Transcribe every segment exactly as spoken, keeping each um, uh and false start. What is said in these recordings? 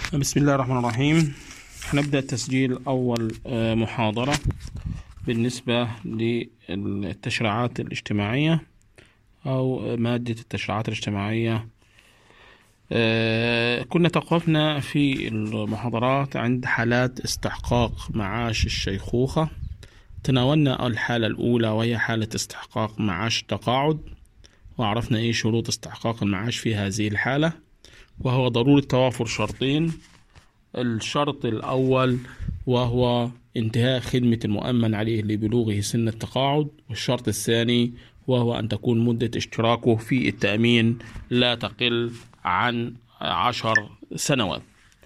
بسم الله الرحمن الرحيم. هنبدأ تسجيل أول محاضرة بالنسبة للتشريعات الاجتماعية أو مادة التشريعات الاجتماعية. كنا توقفنا في المحاضرات عند حالات استحقاق معاش الشيخوخة. تناولنا الحالة الأولى وهي حالة استحقاق معاش التقاعد، وعرفنا إيه شروط استحقاق المعاش في هذه الحالة، وهو ضرورة توافر شرطين. الشرط الأول وهو انتهاء خدمة المؤمن عليه لبلوغه سن التقاعد، والشرط الثاني وهو أن تكون مدة اشتراكه في التأمين لا تقل عن عشر سنوات.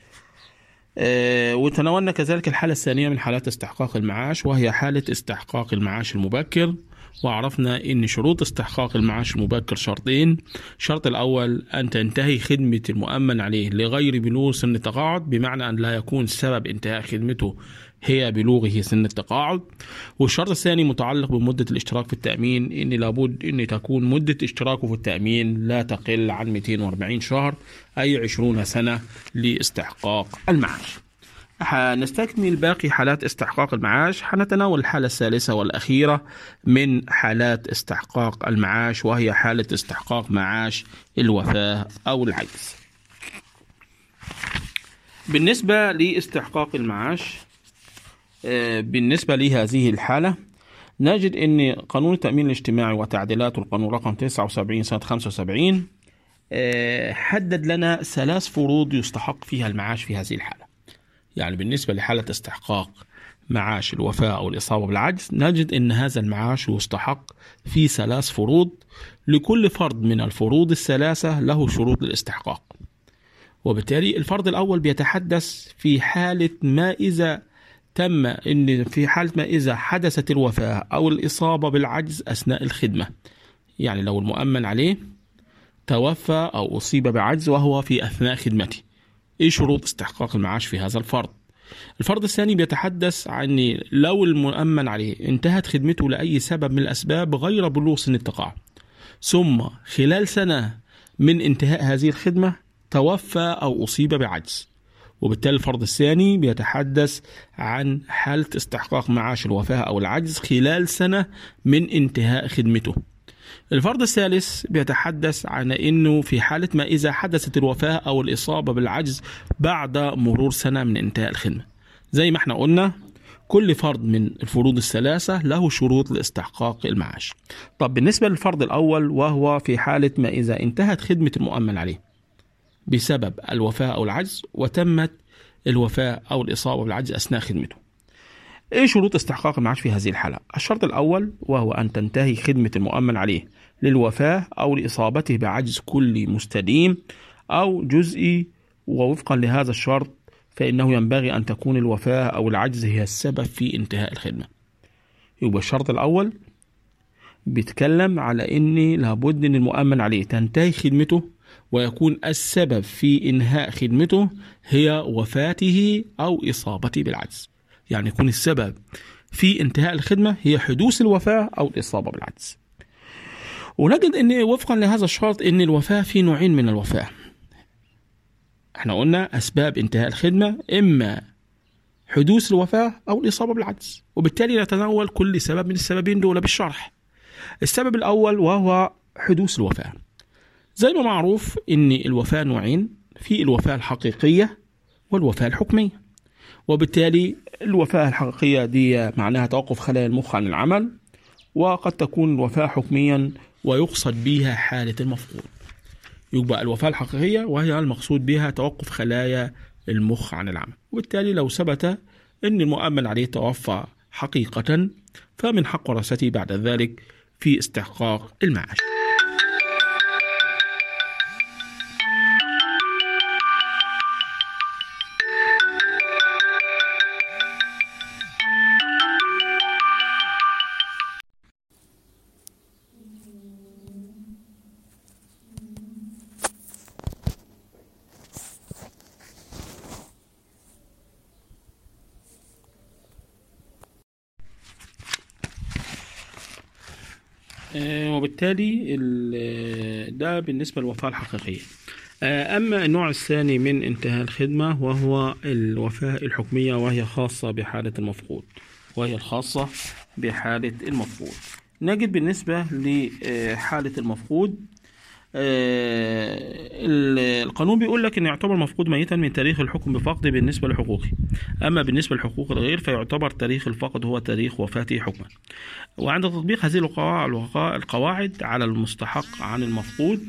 أه وتناولنا كذلك الحالة الثانية من حالات استحقاق المعاش، وهي حالة استحقاق المعاش المبكر، وعرفنا ان شروط استحقاق المعاش المبكر شرطين. الشرط الاول ان تنتهي خدمة المؤمن عليه لغير بلوغ سن التقاعد، بمعنى ان لا يكون سبب انتهاء خدمته هي بلوغه سن التقاعد. والشرط الثاني متعلق بمدة الاشتراك في التأمين، ان لابد ان تكون مدة اشتراكه في التأمين لا تقل عن مئتين وأربعين شهر، اي عشرين سنة لاستحقاق المعاش. هنستكمل باقي حالات استحقاق المعاش. هنتناول الحالة الثالثة والأخيرة من حالات استحقاق المعاش، وهي حالة استحقاق معاش الوفاة أو العجز. بالنسبة لاستحقاق المعاش، بالنسبة لهذه الحالة نجد أن قانون التأمين الاجتماعي وتعديلاته القانون رقم تسعة وسبعين سنة خمسة وسبعين حدد لنا ثلاث فروض يستحق فيها المعاش في هذه الحالة. يعني بالنسبة لحالة استحقاق معاش الوفاة أو الإصابة بالعجز، نجد أن هذا المعاش يستحق في ثلاث فروض. لكل فرد من الفروض الثلاثة له شروط للاستحقاق، وبالتالي الفرض الأول بيتحدث في حالة ما إذا تم إن في حالة ما إذا حدثت الوفاة أو الإصابة بالعجز أثناء الخدمة. يعني لو المؤمن عليه توفى أو أصيب بعجز وهو في أثناء خدمته، ايه شروط استحقاق المعاش في هذا الفرض؟ الفرض الثاني بيتحدث عن لو المؤمن عليه انتهت خدمته لأي سبب من الأسباب غير بلوغ سن التقاعد، ثم خلال سنة من انتهاء هذه الخدمة توفى أو أصيب بعجز، وبالتالي الفرض الثاني بيتحدث عن حالة استحقاق معاش الوفاة أو العجز خلال سنة من انتهاء خدمته. الفرض الثالث بيتحدث عن أنه في حالة ما إذا حدثت الوفاة أو الإصابة بالعجز بعد مرور سنة من انتهاء الخدمة. زي ما احنا قلنا كل فرض من الفروض الثلاثة له شروط لاستحقاق المعاش. طب بالنسبة للفرض الأول، وهو في حالة ما إذا انتهت خدمة المؤمن عليه بسبب الوفاة أو العجز وتمت الوفاة أو الإصابة بالعجز أثناء خدمته، ايه شروط استحقاق المعاش في هذه الحالة؟ الشرط الأول وهو أن تنتهي خدمة المؤمن عليه للوفاة أو لإصابته بعجز كلي مستديم أو جزئي، ووفقا لهذا الشرط فإنه ينبغي أن تكون الوفاة أو العجز هي السبب في انتهاء الخدمة. يبقى الشرط الأول بيتكلم على أن لابد أن المؤمن عليه تنتهي خدمته ويكون السبب في إنهاء خدمته هي وفاته أو إصابته بالعجز. يعني يكون السبب في انتهاء الخدمة هي حدوث الوفاة أو الإصابة بالعجز. ونجد أن وفقا لهذا الشرط أن الوفاة في نوعين من الوفاة. احنا قلنا أسباب انتهاء الخدمة إما حدوث الوفاة أو الإصابة بالعجز، وبالتالي نتناول كل سبب من السببين دول بالشرح. السبب الأول وهو حدوث الوفاة. زي ما معروف أن الوفاة نوعين، في الوفاة الحقيقية والوفاة الحكمية. وبالتالي الوفاة الحقيقية دي معناها توقف خلايا المخ عن العمل، وقد تكون الوفاة حكميا ويقصد بها حالة المفقود. يبقى الوفاة الحقيقية وهي المقصود بها توقف خلايا المخ عن العمل، وبالتالي لو ثبت أن المؤمن عليه توفى حقيقة فمن حق ورثته بعد ذلك في استحقاق المعاش. وبالتالي ده بالنسبة للوفاة الحقيقية. أما النوع الثاني من انتهاء الخدمة وهو الوفاة الحكمية، وهي خاصة بحالة المفقود وهي الخاصة بحالة المفقود. نجد بالنسبة لحالة المفقود القانون بيقول لك ان يعتبر مفقود ميتا من تاريخ الحكم بفقده بالنسبة لحقوقه. اما بالنسبة لحقوق الغير فيعتبر تاريخ الفقد هو تاريخ وفاته حكما. وعند تطبيق هذه القواعد على المستحق عن المفقود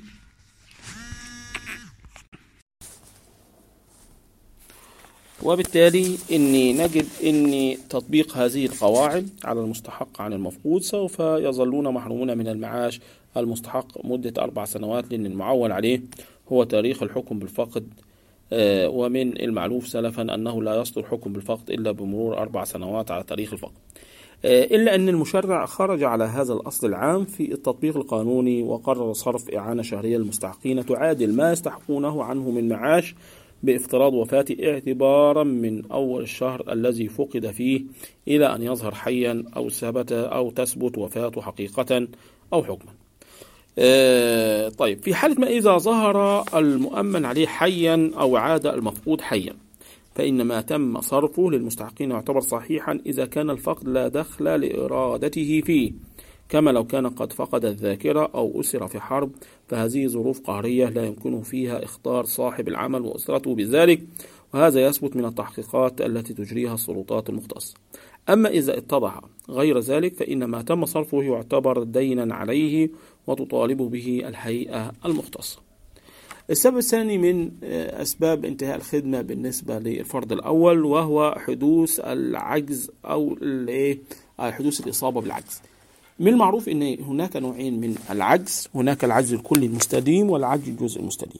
وبالتالي إني نجد إن تطبيق هذه القواعد على المستحق عن المفقود سوف يظلون محرومون من المعاش المستحق مدة أربع سنوات، لأن المعول عليه هو تاريخ الحكم بالفقد، ومن المعلوف سلفا أنه لا يصدر حكم بالفقد إلا بمرور أربع سنوات على تاريخ الفقد، إلا أن المشرع خرج على هذا الأصل العام في التطبيق القانوني وقرر صرف إعانة شهرية للمستحقين تعادل ما يستحقونه عنه من معاش بافتراض وفاته اعتبارا من أول الشهر الذي فقد فيه إلى أن يظهر حيا أو ثبت أو تثبت وفاته حقيقة أو حكما. آه طيب، في حالة ما إذا ظهر المؤمن عليه حيا أو عاد المفقود حيا فإن ما تم صرفه للمستحقين يعتبر صحيحا إذا كان الفقد لا دخل لإرادته فيه، كما لو كان قد فقد الذاكرة أو أسر في حرب، فهذه ظروف قهرية لا يمكن فيها إخطار صاحب العمل وأسرته بذلك، وهذا يثبت من التحقيقات التي تجريها السلطات المختصة. أما إذا اتضح غير ذلك فإن ما تم صرفه يعتبر دينا عليه وتطالب به الهيئة المختصة. السبب الثاني من أسباب انتهاء الخدمة بالنسبة للفرد الأول وهو حدوث العجز أو حدوث الإصابة بالعجز. من المعروف أن هناك نوعين من العجز، هناك العجز الكلي المستديم والعجز الجزء المستديم.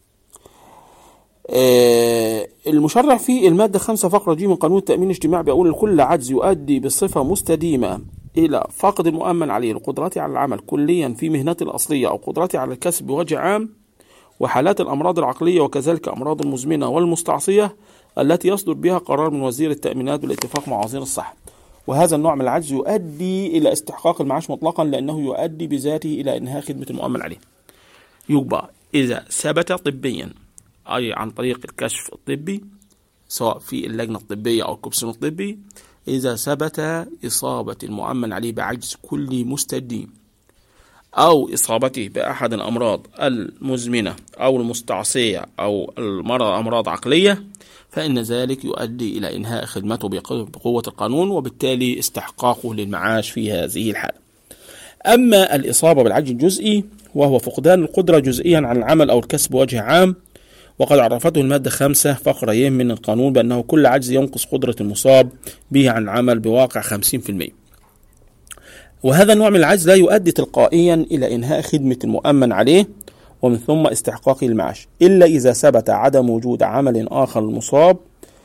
المشرع في المادة خمسة فقرة جي من قانون التأمين الاجتماعي بيقول كل عجز يؤدي بصفة مستديمة إلى فقد المؤمن عليه لقدرته على العمل كليا في مهنته الأصلية أو قدرته على الكسب بوجه عام، وحالات الأمراض العقلية وكذلك أمراض المزمنة والمستعصية التي يصدر بها قرار من وزير التأمينات بالاتفاق مع وزير الصحة. وهذا النوع من العجز يؤدي إلى استحقاق المعاش مطلقا، لأنه يؤدي بذاته إلى إنهاء خدمة المؤمن عليه. يبقى إذا ثبت طبيا أي عن طريق الكشف الطبي سواء في اللجنة الطبية أو الكوبسون الطبي، إذا ثبت إصابة المؤمن عليه بعجز كلي مستديم أو إصابته بأحد الأمراض المزمنة أو المستعصية أو المرض أمراض عقلية، فإن ذلك يؤدي إلى إنهاء خدمته بقوة القانون وبالتالي استحقاقه للمعاش في هذه الحالة. أما الإصابة بالعجز الجزئي وهو فقدان القدرة جزئيا عن العمل أو الكسب بوجه عام، وقد عرفته المادة خمسة فقرة ي من القانون بأنه كل عجز ينقص قدرة المصاب به عن العمل بواقع خمسين بالمئة، وهذا النوع من العجز لا يؤدي تلقائيا إلى إنهاء خدمة المؤمن عليه ومن ثم استحقاق المعاش، إلا إذا ثبت عدم وجود عمل آخر المصاب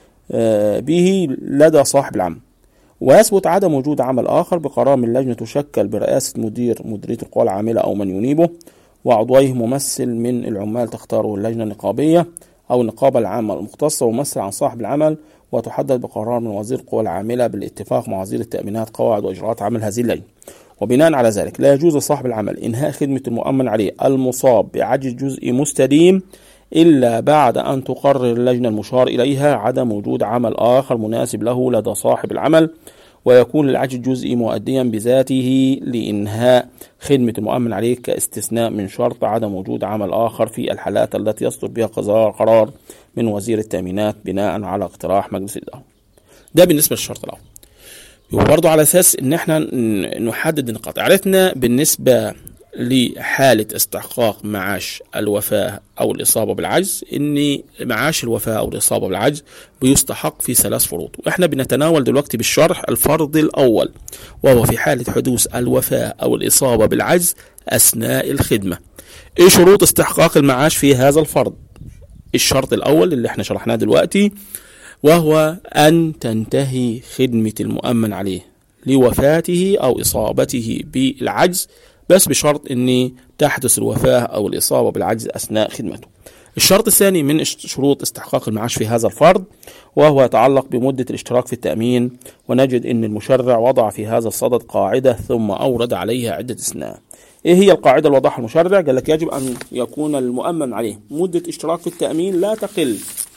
به لدى صاحب العمل، ويثبت عدم وجود عمل آخر بقرار من لجنة تشكل برئاسة مدير مديرية القوى العاملة أو من ينيبه، وعضويه ممثل من العمال تختاره اللجنة النقابية أو النقابة العامة المختصة وممثل عن صاحب العمل، وتحدد بقرار من وزير القوى العاملة بالاتفاق مع وزير التأمينات قواعد وإجراءات عمل هذه اللجنة. وبناء على ذلك لا يجوز لصاحب العمل إنهاء خدمة المؤمن عليه المصاب بعجز جزئي مستديم إلا بعد أن تقرر اللجنة المشار إليها عدم وجود عمل آخر مناسب له لدى صاحب العمل، ويكون العجز الجزئي مؤديا بذاته لإنهاء خدمة المؤمن عليه كاستثناء من شرط عدم وجود عمل آخر في الحالات التي يصدر بها قرار من وزير التأمينات بناء على اقتراح مجلس الإدارة. ده بالنسبة للشرط الأول. وبرضه على أساس إن احنا نحدد نقاط. عرفنا بالنسبة لحالة استحقاق معاش الوفاة أو الإصابة بالعجز إن معاش الوفاة أو الإصابة بالعجز بيستحق في ثلاث فروض، وإحنا بنتناول دلوقتي بالشرح الفرض الأول، وهو في حالة حدوث الوفاة أو الإصابة بالعجز أثناء الخدمة. إيه شروط استحقاق المعاش في هذا الفرض؟ الشرط الأول اللي احنا شرحناه دلوقتي وهو أن تنتهي خدمة المؤمن عليه لوفاته أو إصابته بالعجز، بس بشرط أن تحدث الوفاة أو الإصابة بالعجز أثناء خدمته. الشرط الثاني من شروط استحقاق المعاش في هذا الفرض وهو يتعلق بمدة الاشتراك في التأمين، ونجد أن المشرع وضع في هذا الصدد قاعدة ثم أورد عليها عدة استثناءات. إيه هي القاعدة اللي وضعها المشرع؟ قال لك يجب أن يكون المؤمن عليه مدة اشتراك في التأمين لا تقل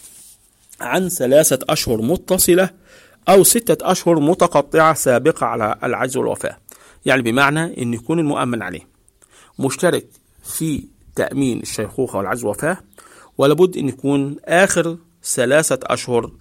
عن ثلاثة أشهر متصلة أو ستة أشهر متقطعة سابقة على العجز والوفاة. يعني بمعنى أن يكون المؤمن عليه مشترك في تأمين الشيخوخة والعجز والوفاة، ولابد أن يكون آخر ثلاثة أشهر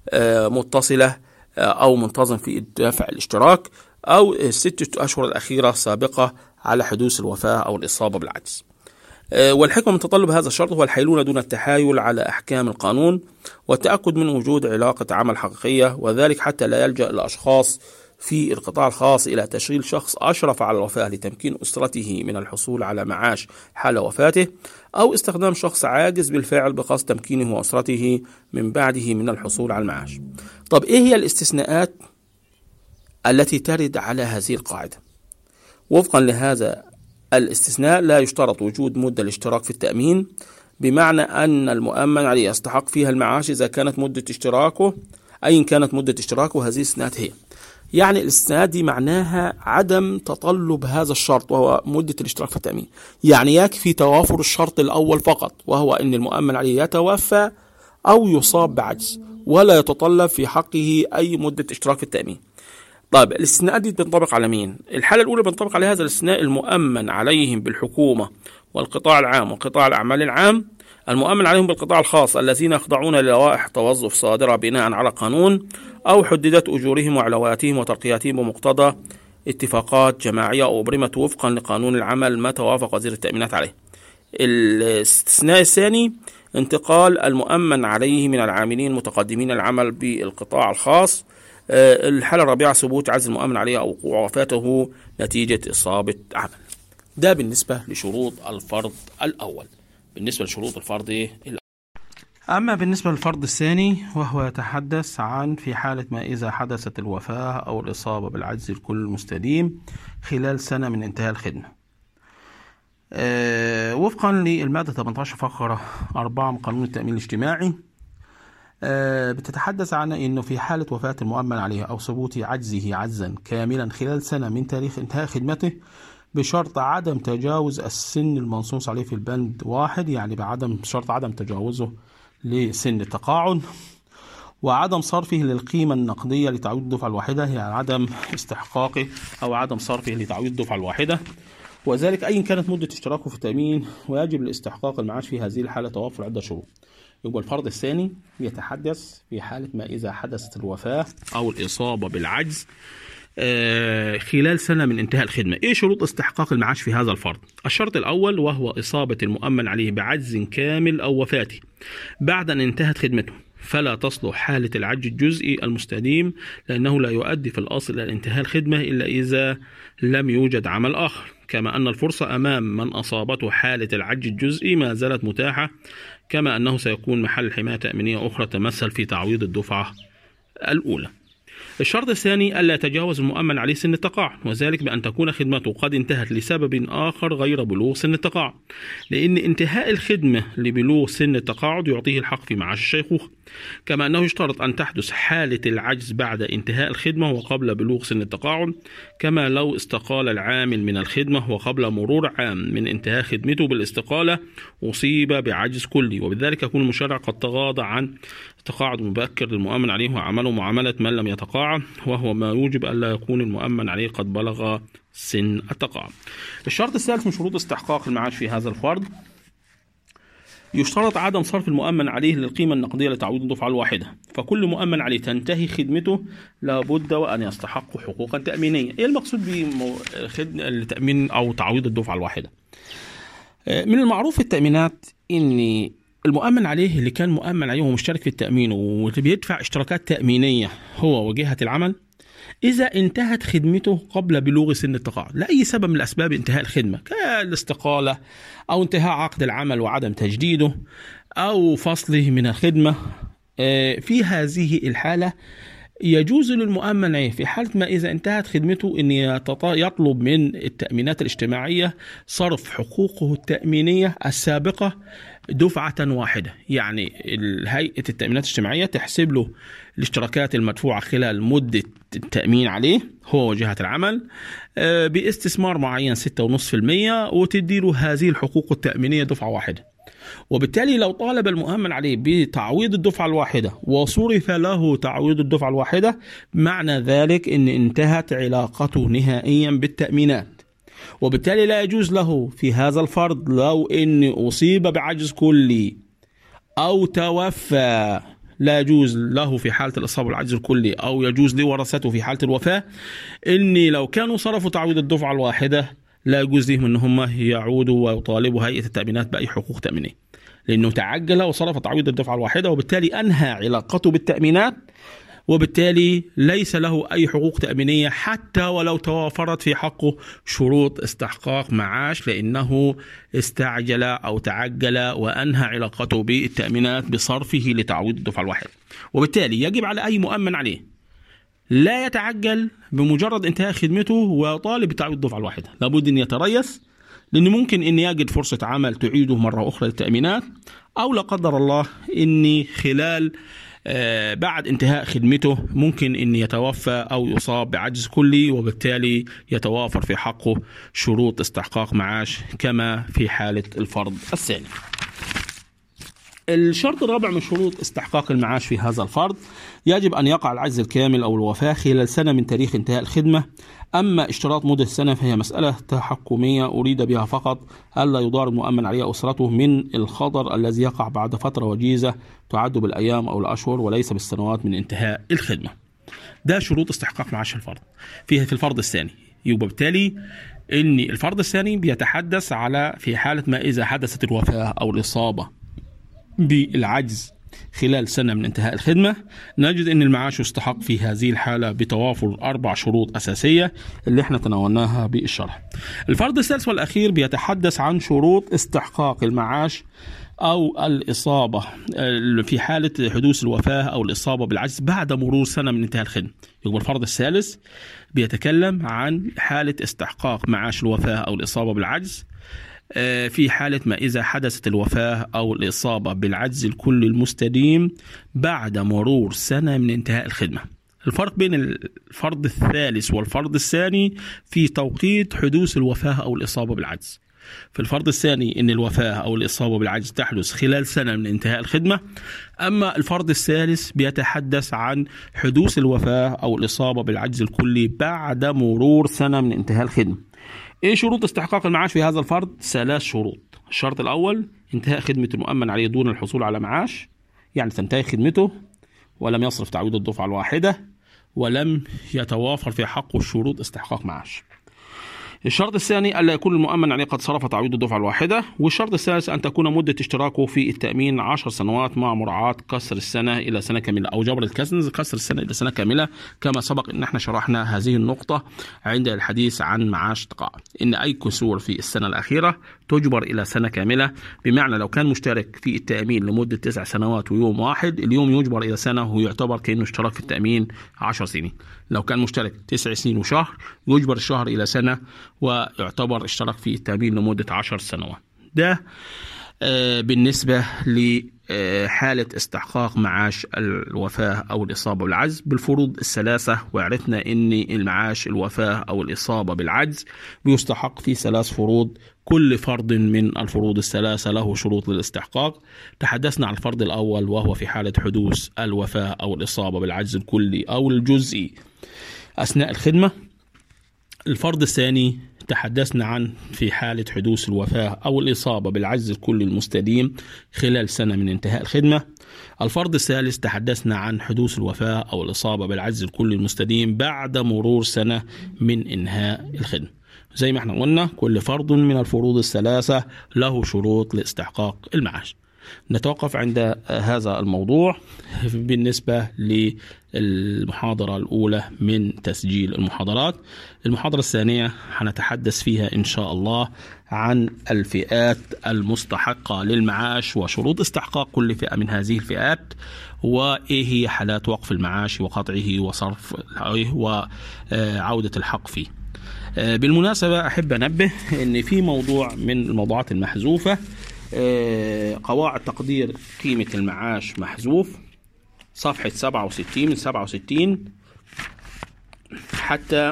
متصلة أو منتظم في دفع الاشتراك، أو الستة أشهر الأخيرة سابقة على حدوث الوفاة أو الإصابة بالعجز. والحكمة من تطلب هذا الشرط هو الحيلولة دون التحايل على أحكام القانون، والتأكد من وجود علاقة عمل حقيقية، وذلك حتى لا يلجأ الأشخاص في القطاع الخاص إلى تشغيل شخص أشرف على الوفاة لتمكين أسرته من الحصول على معاش حال وفاته، أو استخدام شخص عاجز بالفعل بقصد تمكينه وأسرته من بعده من الحصول على المعاش. طب إيه هي الاستثناءات التي ترد على هذه القاعدة؟ وفقا لهذا الاستثناء لا يشترط وجود مدة الاشتراك في التأمين، بمعنى أن المؤمن عليه يستحق فيها المعاش إذا كانت مدة اشتراكه أي كانت مدة اشتراكه هذه الاستثناءات هي. يعني الاستثناءات دي معناها عدم تطلب هذا الشرط وهو مدة الاشتراك في التأمين. يعني يكفي توافر الشرط الأول فقط، وهو أن المؤمن عليه يتوفى أو يصاب بعجز، ولا يتطلب في حقه أي مدة اشتراك في التأمين. طيب الاستثناءات دي بتنطبق على مين؟ الحالة الأولى بنطبق على هذا الاستثناء المؤمن عليهم بالحكومة والقطاع العام وقطاع الأعمال العام، المؤمن عليهم بالقطاع الخاص الذين يخضعون للوائح توظف صادرة بناء على قانون، أو حددت أجورهم وعلاواتهم وترقياتهم بمقتضى اتفاقات جماعية أو أبرمت وفقا لقانون العمل ما توافق وزير التأمينات عليه. الاستثناء الثاني انتقال المؤمن عليه من العاملين المتقدمين العمل بالقطاع الخاص. الحالة الرابعة ثبوت عجز المؤمن عليه أو وقوع وفاته نتيجة إصابة عمل. ده بالنسبة لشروط الفرض الأول. بالنسبة لشروط الفرض الأول. أما بالنسبة للفرض الثاني وهو يتحدث عن في حالة ما إذا حدثت الوفاة أو الإصابة بالعجز الكل المستديم خلال سنة من انتهاء الخدمة. أه وفقا للمادة ثمانية عشر فقرة أربعة من قانون التأمين الاجتماعي، أه بتتحدث عن أنه في حالة وفاة المؤمن عليه أو ثبوت عجزه عجزا كاملا خلال سنة من تاريخ انتهاء خدمته بشرط عدم تجاوز السن المنصوص عليه في البند واحد، يعني بعدم شرط عدم تجاوزه لسن التقاعد، وعدم صرفه للقيمة النقدية لتعويض الدفعة الواحدة، يعني عدم استحقاقه أو عدم صرفه لتعويض الدفعة الواحدة، وذلك أي كانت مدة اشتراكه في التأمين، ويجب لاستحقاق المعاش في هذه الحالة توفر عدة شروط. يبقى الفرض الثاني يتحدث في حالة ما إذا حدثت الوفاة أو الإصابة بالعجز آه خلال سنة من انتهاء الخدمة. إيه شروط استحقاق المعاش في هذا الفرض؟ الشرط الأول وهو إصابة المؤمن عليه بعجز كامل أو وفاته بعد أن انتهت خدمته، فلا تصلح حالة العجز الجزئي المستديم، لأنه لا يؤدي في الأصل إلى انتهاء الخدمة إلا إذا لم يوجد عمل آخر، كما أن الفرصة أمام من أصابته حالة العجز الجزئي ما زالت متاحة، كما أنه سيكون محل حماية تأمينية أخرى تمثل في تعويض الدفعة الأولى. الشرط الثاني ألا يتجاوز المؤمن عليه سن التقاعد، وذلك بأن تكون خدمته قد انتهت لسبب آخر غير بلوغ سن التقاعد، لأن انتهاء الخدمة لبلوغ سن التقاعد يعطيه الحق في معاش الشيخوخة، كما أنه يشترط أن تحدث حالة العجز بعد انتهاء الخدمة وقبل بلوغ سن التقاعد، كما لو استقال العامل من الخدمة وقبل مرور عام من انتهاء خدمته بالاستقالة أصيب بعجز كلي، وبذلك يكون المشرع قد تغاضى عن التقاعد المبكر للمؤمن عليه وعمله معاملة من لم يتقاعد، وهو ما يوجب ألا يكون المؤمن عليه قد بلغ سن التقاعد. الشرط الثالث من شروط استحقاق المعاش في هذا الفرض يشترط عدم صرف المؤمن عليه للقيمة النقدية لتعويض الدفعة الواحدة، فكل مؤمن عليه تنتهي خدمته لابد وأن يستحق حقوقا تأمينية. إيه المقصود بالتأمين أو تعويض الدفعة الواحدة؟ من المعروف في التأمينات إن المؤمن عليه اللي كان مؤمن عليه ومشترك في التأمين واللي بيدفع اشتراكات تأمينية هو وجهة العمل، إذا انتهت خدمته قبل بلوغ سن التقاعد لأي سبب من الأسباب انتهاء الخدمة كالاستقالة أو انتهاء عقد العمل وعدم تجديده أو فصله من الخدمة، في هذه الحالة يجوز للمؤمن عليه في حالة ما إذا انتهت خدمته أن يطلب من التأمينات الاجتماعية صرف حقوقه التأمينية السابقة دفعة واحدة. يعني هيئة التأمينات الاجتماعية تحسب له الاشتراكات المدفوعة خلال مدة التأمين عليه هو وجهة العمل باستثمار معين ستة فاصلة خمسة بالمئة وتدي له هذه الحقوق التأمينية دفعة واحدة. وبالتالي لو طالب المؤمن عليه بتعويض الدفعة الواحدة وصرف له تعويض الدفعة الواحدة، معنى ذلك أن انتهت علاقته نهائيا بالتأمينات. وبالتالي لا يجوز له في هذا الفرض لو أن أصيب بعجز كلي أو توفى، لا يجوز له في حالة الإصابة بالعجز الكلي أو يجوز لورثته في حالة الوفاة إني لو كانوا صرفوا تعويض الدفعة الواحدة لا يجوز لهم ان هم يعودوا ويطالبوا هيئة التأمينات بأي حقوق تأمينية، لأنه تعجل وصرف تعويض الدفعة الواحدة وبالتالي أنهى علاقته بالتأمينات، وبالتالي ليس له أي حقوق تأمينية حتى ولو توافرت في حقه شروط استحقاق معاش، لأنه استعجل أو تعجل وأنهى علاقته بالتأمينات بصرفه لتعويض الدفعة الواحدة. وبالتالي يجب على أي مؤمن عليه لا يتعجل بمجرد انتهاء خدمته ويطالب بتعويض الدفعة الواحدة، لابد أن يتريث، لأنه ممكن أن يجد فرصة عمل تعيده مرة أخرى للتأمينات، أو لا قدر الله أني خلال آه بعد انتهاء خدمته ممكن أن يتوفى أو يصاب بعجز كلي، وبالتالي يتوافر في حقه شروط استحقاق معاش كما في حالة الفرض الثاني. الشرط الرابع من شروط استحقاق المعاش في هذا الفرض: يجب أن يقع العجز الكامل أو الوفاة خلال سنة من تاريخ انتهاء الخدمة. أما اشتراط مدة السنة فهي مسألة تحكمية أريد بها فقط ألا يضار المؤمن عليه أسرته من الخطر الذي يقع بعد فترة وجيزة تعد بالأيام أو الأشهر وليس بالسنوات من انتهاء الخدمة. ده شروط استحقاق معاش الفرض فيه في الفرض الثاني. يبقى بالتالي إن الفرض الثاني بيتحدث على في حالة ما إذا حدثت الوفاة أو الإصابة بالعجز خلال سنة من انتهاء الخدمة، نجد أن المعاش يستحق في هذه الحالة بتوافر أربع شروط أساسية اللي احنا تناولناها بالشرح. الفرض الثالث والأخير بيتحدث عن شروط استحقاق المعاش أو الإصابة في حالة حدوث الوفاة أو الإصابة بالعجز بعد مرور سنة من انتهاء الخدمة. يبقى الفرض الثالث بيتكلم عن حالة استحقاق معاش الوفاة أو الإصابة بالعجز في حالة ما إذا حدثت الوفاة أو الإصابة بالعجز الكلي المستديم بعد مرور سنة من انتهاء الخدمة. الفرق بين الفرض الثالث والفرض الثاني في توقيت حدوث الوفاة أو الإصابة بالعجز. في الفرض الثاني إن الوفاة أو الإصابة بالعجز تحدث خلال سنة من انتهاء الخدمة، أما الفرض الثالث بيتحدث عن حدوث الوفاة أو الإصابة بالعجز الكلي بعد مرور سنة من انتهاء الخدمة. ايه شروط استحقاق المعاش في هذا الفرض؟ ثلاث شروط. الشرط الاول انتهاء خدمة المؤمن عليه دون الحصول على معاش، يعني تنتهي خدمته ولم يصرف تعويض الدفعة الواحدة ولم يتوافر في حقه شروط استحقاق معاش. الشرط الثاني ألا يكون المؤمن عليه قد صرف تعويض الدفعة الواحدة. والشرط الثالث أن تكون مدة اشتراكه في التأمين عشر سنوات مع مراعاة كسر السنة إلى سنة كاملة أو جبر الكسر كسر السنة إلى سنة كاملة، كما سبق أن احنا شرحنا هذه النقطة عند الحديث عن معاش تقاعد، إن أي كسور في السنة الأخيرة تجبر إلى سنة كاملة، بمعنى لو كان مشترك في التأمين لمدة تسع سنوات ويوم واحد، اليوم يجبر إلى سنة ويعتبر كأنه اشترك في التأمين عشر سنين. لو كان مشترك تسع سنين وشهر يجبر الشهر إلى سنة ويعتبر اشترك في التأمين لمدة عشر سنوات. ده بالنسبة لحالة استحقاق معاش الوفاة أو الإصابة بالعجز بالفروض الثلاثة. وعرفنا أن المعاش الوفاة أو الإصابة بالعجز بيستحق في ثلاث فروض، كل فرض من الفروض الثلاثة له شروط للاستحقاق. تحدثنا عن الفرض الأول وهو في حالة حدوث الوفاة أو الإصابة بالعجز الكلي أو الجزئي أثناء الخدمة. الفرض الثاني تحدثنا عن في حالة حدوث الوفاة أو الإصابة بالعجز الكلي المستديم خلال سنة من انتهاء الخدمة. الفرض الثالث تحدثنا عن حدوث الوفاة أو الإصابة بالعجز الكلي المستديم بعد مرور سنة من انهاء الخدمة. زي ما احنا قلنا كل فرض من الفروض الثلاثة له شروط لاستحقاق المعاش. نتوقف عند هذا الموضوع بالنسبة للمحاضرة الأولى من تسجيل المحاضرات. المحاضرة الثانية هنتحدث فيها إن شاء الله عن الفئات المستحقة للمعاش وشروط استحقاق كل فئة من هذه الفئات، وإيه هي حالات وقف المعاش وقطعه وصرف وعودة الحق فيه. بالمناسبة أحب أنبه أن في موضوع من الموضوعات المحذوفة، قواعد تقدير قيمة المعاش محذوف، صفحة سبعة وستين من سبعة وستين حتى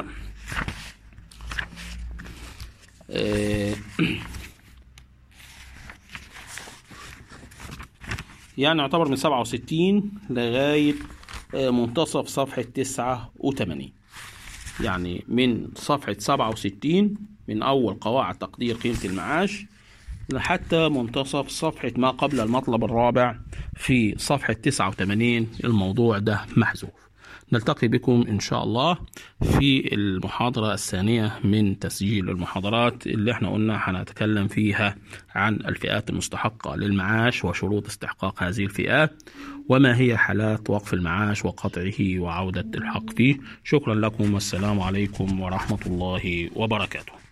يعني يعتبر من سبعة وستين لغاية منتصف صفحة تسعة وثمانين، يعني من صفحة سبعة وستين من أول قواعد تقدير قيمة المعاش لحتى منتصف صفحة ما قبل المطلب الرابع في صفحة تسعة وثمانين الموضوع ده محذوف. نلتقي بكم إن شاء الله في المحاضرة الثانية من تسجيل المحاضرات اللي احنا قلنا هنتكلم فيها عن الفئات المستحقة للمعاش وشروط استحقاق هذه الفئات، وما هي حالات وقف المعاش وقطعه وعودة الحق فيه. شكرا لكم والسلام عليكم ورحمة الله وبركاته.